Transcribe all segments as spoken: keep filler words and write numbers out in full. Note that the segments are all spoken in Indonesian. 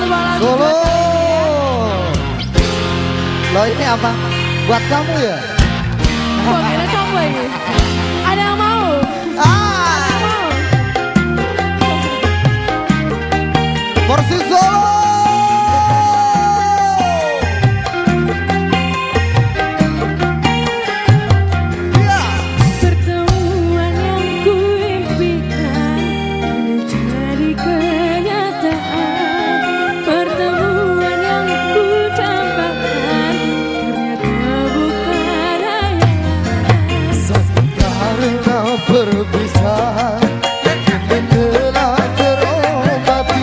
sebuah lagu Solo. Loh ini apa? Buat kamu ya? Kok kira siapa ini? Ada yang mau? Ah. Ada yang mau? Porsi Solo. Pertemuan yang kuimpikan kini jadi kenyataan. Pertemuan yang ku dambakan ternyata bukan hayalan. Karena perpisahan kini telah terobati.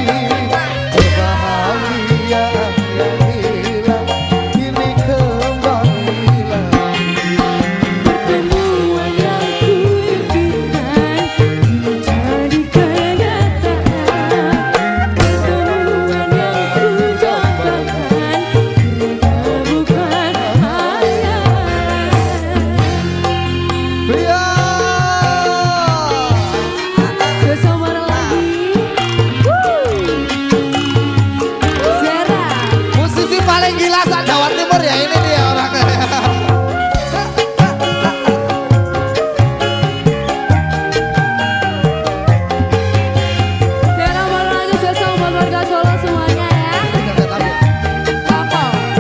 Kebahagiaan yang hilang kini kembali lagi. Pertemuan yang kuimpikan kini jadi kenyataan. Pertemuan yang ku dambakan ternyata bukan hayalan. Pria. Bersama lagi, Wuh. Zera. Musisi paling gila saat Jawa Timur ya ini dia orangnya. Zera mau lanjut sesong buat warga Solo semuanya ya. Apa?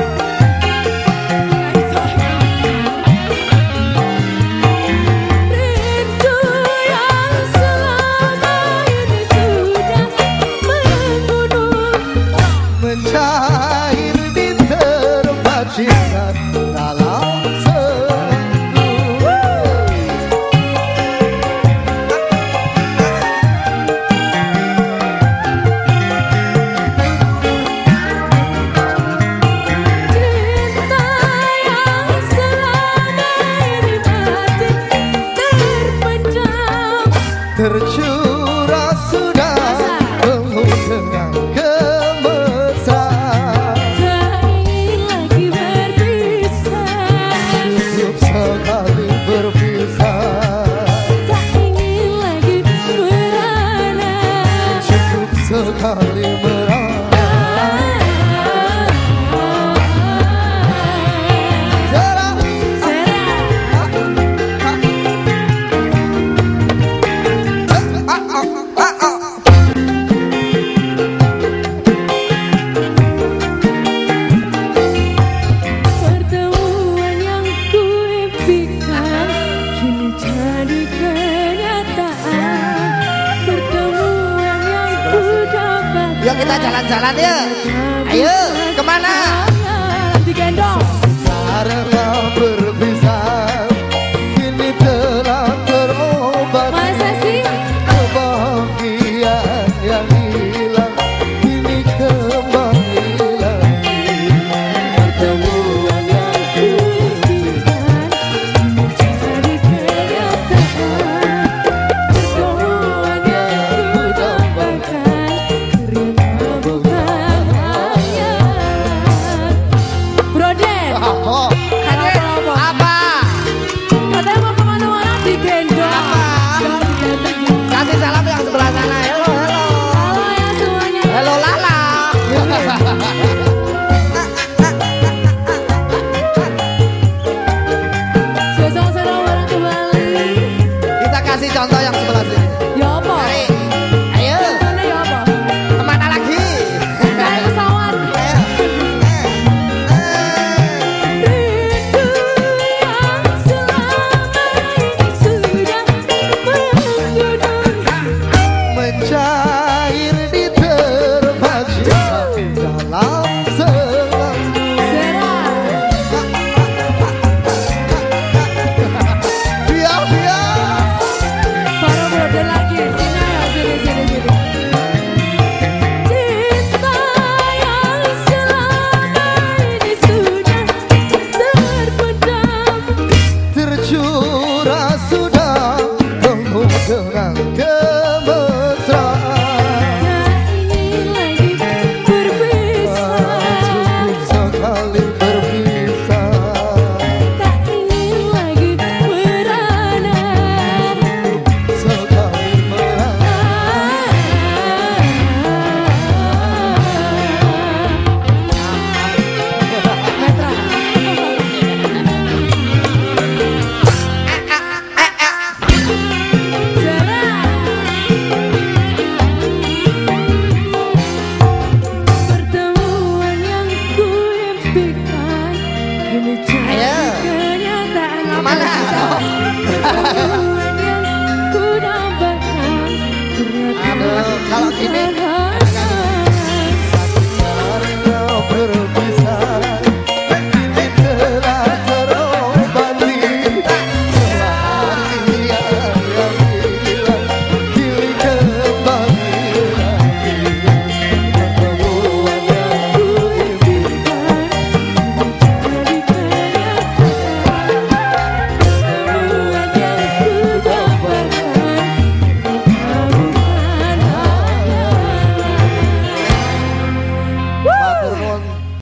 Rindu yang selama ini sudah membunuh. Mencair di tempat cinta dalam seminggu. Cinta yang selama ini mati terpendam. Tercurah sudah penuh dengan kemesraan. Tak ingin lagi berpisah. Cukup sekali berpisah. Tak ingin lagi merana. Cukup sekali merana. Zara. Pertemuan yang kuimpikan kini jadi kenyataan. Pertemuan yang ku dapatkan. Yuk kita jalan-jalan ya. Ayo, kemana? Digendong. Karena berpisah kini telah terobati. Masa sih? Kebahagiaan yang hilang kini kembali lagi. Pertemuan yang kuimpikan kini jadi kenyataan. Pertemuan yang ku dambakan ternyata bukan hayalan. Broden, Oh, apa-apa? apa? Katanya mau kemana-mana digendong. Apa? Jangan digendong. Kasih salam yang sebelah sana. Halo, halo. Halo ya semuanya. Halo Lala. Sesong sedang bareng kembali. Kita kasih contoh yang sebelah sini. Ya apa? Mari. Ayo. Contohnya ya apa? Kemana lagi? Naik pesawat. Ayo. Rindu yang selama ini sudah membunuh. Mencair di tempat cinta dalam selangku. Zera. Biar biar Para broden lagi ini